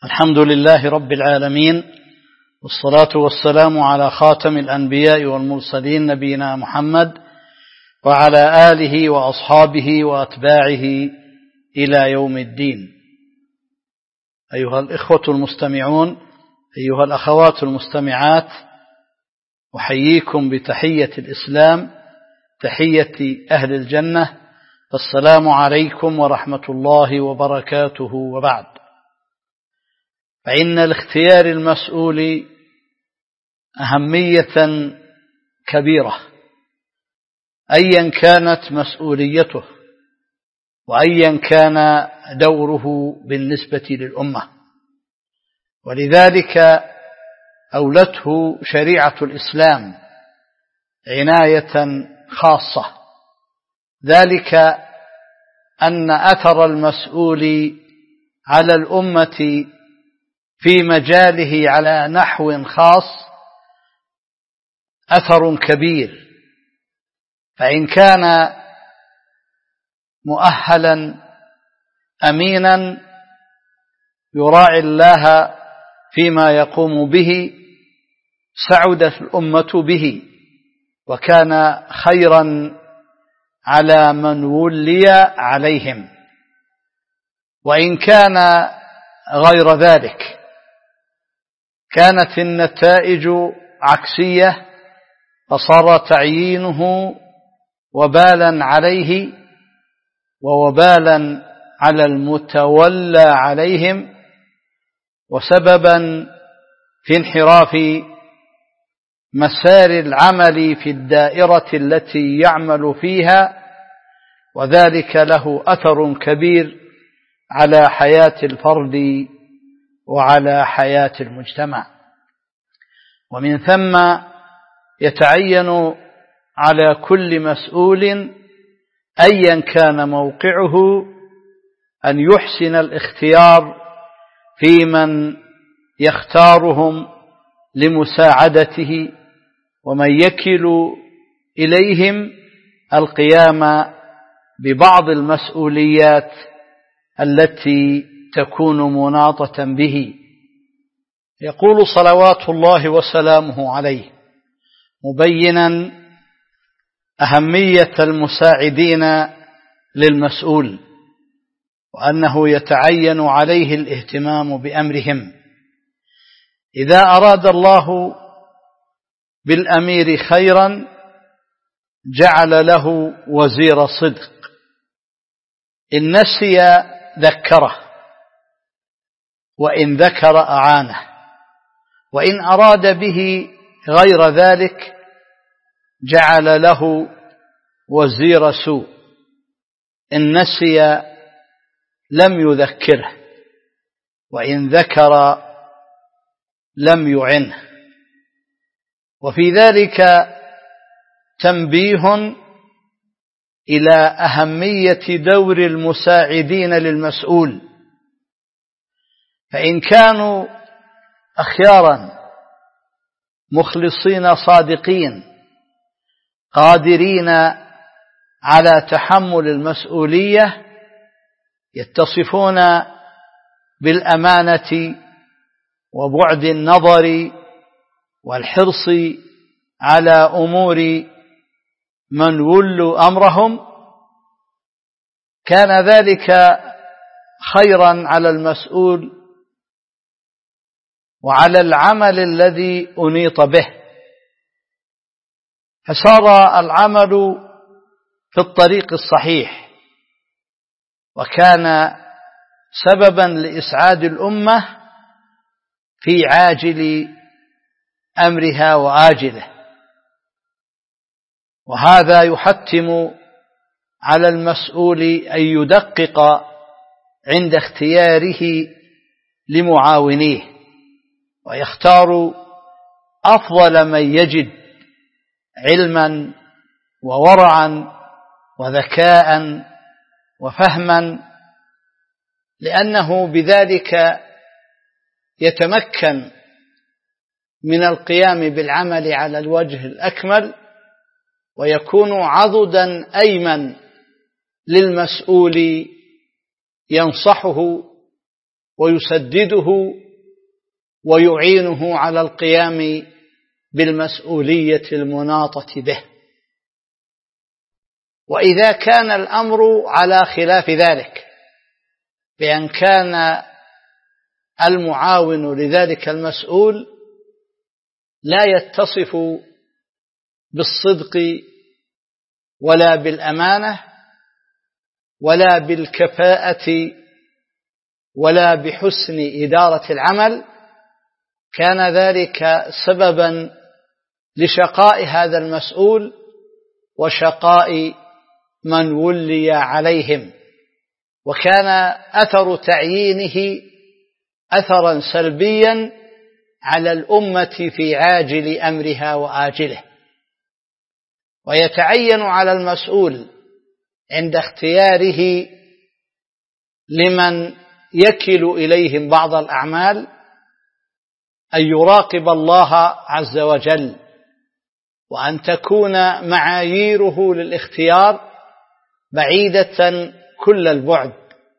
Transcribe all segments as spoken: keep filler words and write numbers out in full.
الحمد لله رب العالمين، والصلاة والسلام على خاتم الأنبياء والمرسلين نبينا محمد وعلى آله وأصحابه وأتباعه إلى يوم الدين. أيها الإخوة المستمعون، أيها الأخوات المستمعات، أحييكم بتحية الإسلام، تحية أهل الجنة. السلام عليكم ورحمة الله وبركاته. وبعد، فإن الاختيار المسؤول أهمية كبيرة أيا كانت مسؤوليته وأيا كان دوره بالنسبة للأمة، ولذلك أولته شريعة الإسلام عناية خاصة، ذلك أن أثر المسؤول على الأمة في مجاله على نحو خاص أثر كبير، فإن كان مؤهلا أمينا يراعي الله فيما يقوم به سعدت الأمة به، وكان خيرا على من ولي عليهم. وإن كان غير ذلك كانت النتائج عكسية، فصار تعيينه وبالا عليه ووبالا على المتولى عليهم، وسببا في انحراف مسار العمل في الدائرة التي يعمل فيها، وذلك له أثر كبير على حياة الفرد وعلى حياة المجتمع. ومن ثم يتعين على كل مسؤول أيا كان موقعه أن يحسن الاختيار في من يختارهم لمساعدته ومن يكل إليهم القيام ببعض المسؤوليات التي تكون مناطة به. يقول صلوات الله وسلامه عليه مبينا أهمية المساعدين للمسؤول، وأنه يتعين عليه الاهتمام بأمرهم. إذا أراد الله بالأمير خيرا جعل له وزير صدق، إن نسي ذكره، وإن ذكر أعانه، وإن أراد به غير ذلك جعل له وزير سوء، إن نسي لم يذكره، وإن ذكر لم يعنه. وفي ذلك تنبيه إلى أهمية دور المساعدين للمسؤول، فإن كانوا أخيارا مخلصين صادقين قادرين على تحمل المسؤولية، يتصفون بالأمانة وبعد النظر والحرص على أمور من ولوا أمرهم، كان ذلك خيرا على المسؤول وعلى العمل الذي أنيط به، فصار العمل في الطريق الصحيح، وكان سببا لإسعاد الأمة في عاجل أمرها وآجله. وهذا يحتم على المسؤول أن يدقق عند اختياره لمعاونيه، ويختار أفضل من يجد علما وورعا وذكاء وفهما، لأنه بذلك يتمكن من القيام بالعمل على الوجه الأكمل، ويكون عضدا أيمن للمسؤول ينصحه ويسدده ويعينه على القيام بالمسؤولية المناطة به. وإذا كان الأمر على خلاف ذلك، بأن كان المعاون لذلك المسؤول لا يتصف بالصدق ولا بالأمانة ولا بالكفاءة ولا بحسن إدارة العمل، كان ذلك سببا لشقاء هذا المسؤول وشقاء من ولي عليهم، وكان أثر تعيينه أثرا سلبيا على الأمة في عاجل أمرها وآجله. ويتعين على المسؤول عند اختياره لمن يكل إليهم بعض الأعمال أن يراقب الله عز وجل، وأن تكون معاييره للاختيار بعيدة كل البعد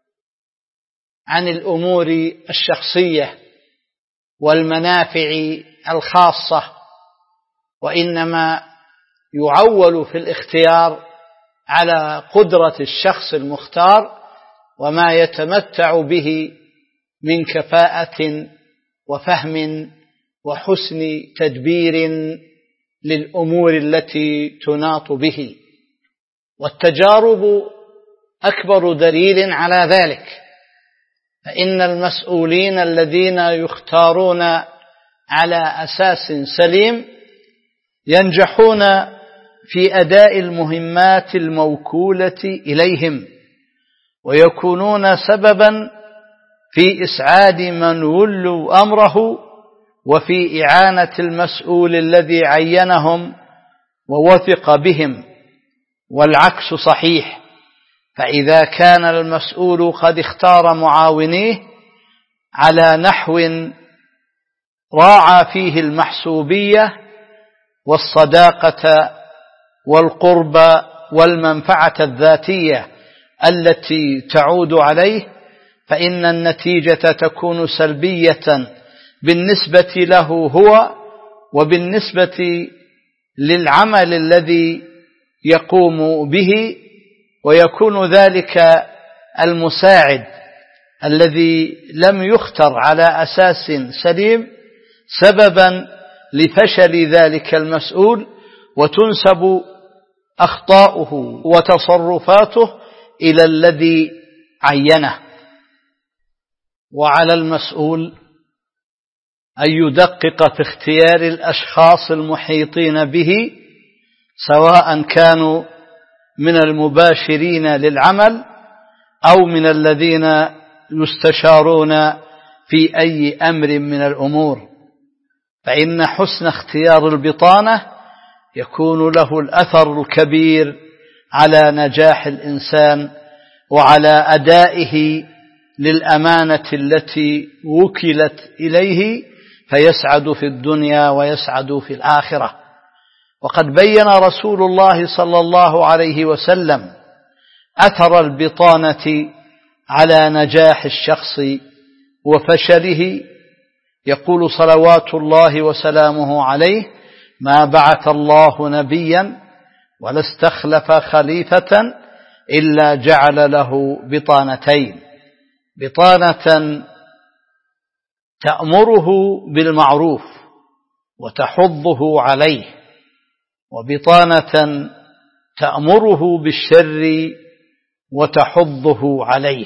عن الأمور الشخصية والمنافع الخاصة، وإنما يعول في الاختيار على قدرة الشخص المختار وما يتمتع به من كفاءة وفهم وحسن تدبير للأمور التي تناط به. والتجارب أكبر دليل على ذلك، فإن المسؤولين الذين يختارون على أساس سليم ينجحون في أداء المهمات الموكولة إليهم، ويكونون سببا في إسعاد من ولوا أمره وفي إعانة المسؤول الذي عينهم ووثق بهم. والعكس صحيح، فإذا كان المسؤول قد اختار معاونيه على نحو راعى فيه المحسوبية والصداقة والقرب والمنفعة الذاتية التي تعود عليه، فإن النتيجة تكون سلبية بالنسبة له هو وبالنسبة للعمل الذي يقوم به، ويكون ذلك المساعد الذي لم يختر على أساس سليم سببا لفشل ذلك المسؤول، وتنسب أخطاؤه وتصرفاته إلى الذي عينه. وعلى المسؤول أن يدقق في اختيار الأشخاص المحيطين به، سواء كانوا من المباشرين للعمل أو من الذين يستشارون في أي أمر من الأمور، فإن حسن اختيار البطانة يكون له الأثر الكبير على نجاح الإنسان وعلى أدائه للأمانة التي وكلت إليه، فيسعد في الدنيا ويسعد في الآخرة. وقد بين رسول الله صلى الله عليه وسلم أثر البطانة على نجاح الشخص وفشله، يقول صلوات الله وسلامه عليه: ما بعث الله نبيا ولا استخلف خليفة إلا جعل له بطانتين، بطانة تأمره بالمعروف وتحضه عليه، وبطانة تأمره بالشر وتحضه عليه.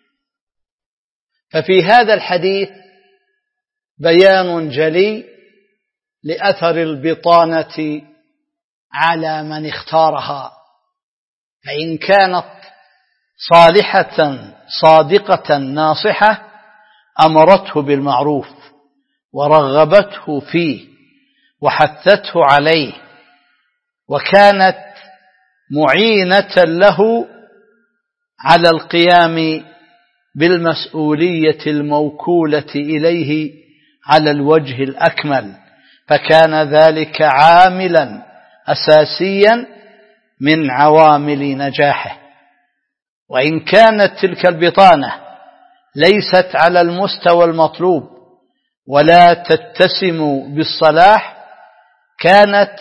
ففي هذا الحديث بيان جلي لأثر البطانة على من اختارها، فإن كانت صالحة صادقة ناصحة أمرته بالمعروف ورغبته فيه وحثته عليه، وكانت معينة له على القيام بالمسؤولية الموكولة إليه على الوجه الأكمل، فكان ذلك عاملا أساسيا من عوامل نجاحه. وإن كانت تلك البطانة ليست على المستوى المطلوب ولا تتسم بالصلاح كانت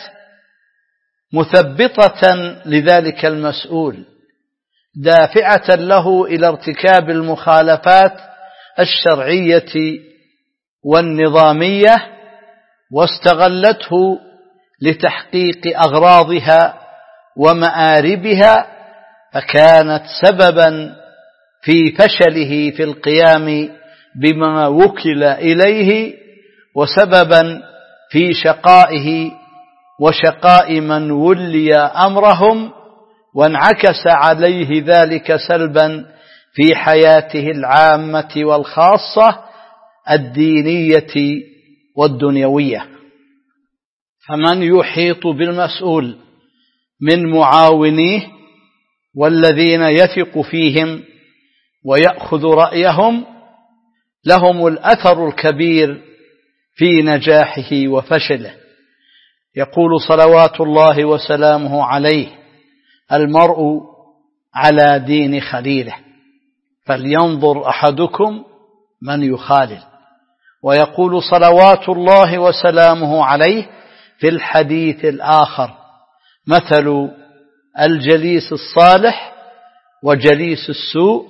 مثبطة لذلك المسؤول، دافعة له إلى ارتكاب المخالفات الشرعية والنظامية، واستغلته لتحقيق أغراضها ومآربها، فكانت سببا في فشله في القيام بما وكل إليه، وسببا في شقائه وشقاء من ولي أمرهم، وانعكس عليه ذلك سلبا في حياته العامة والخاصة الدينية والدنيوية. فمن يحيط بالمسؤول من معاونيه والذين يثق فيهم ويأخذ رأيهم لهم الأثر الكبير في نجاحه وفشله. يقول صلوات الله وسلامه عليه: المرء على دين خليله فلينظر أحدكم من يخالل. ويقول صلوات الله وسلامه عليه في الحديث الآخر: مثل الجليس الصالح وجليس السوء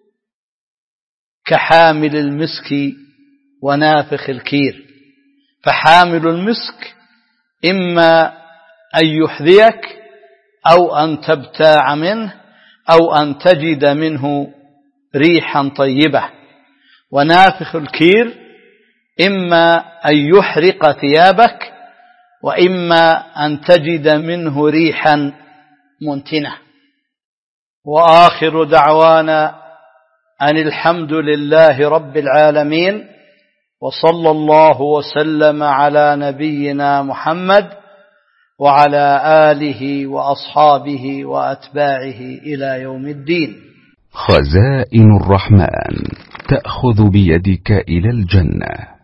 كحامل المسك ونافخ الكير. فحامل المسك إما أن يحذيك أو أن تبتاع منه أو أن تجد منه ريحا طيبة، ونافخ الكير إما أن يحرق ثيابك وإما أن تجد منه ريحا منتنة. وآخر دعوانا أن الحمد لله رب العالمين، وصلى الله وسلم على نبينا محمد وعلى آله وأصحابه وأتباعه إلى يوم الدين. خزائن الرحمن تأخذ بيدك إلى الجنة.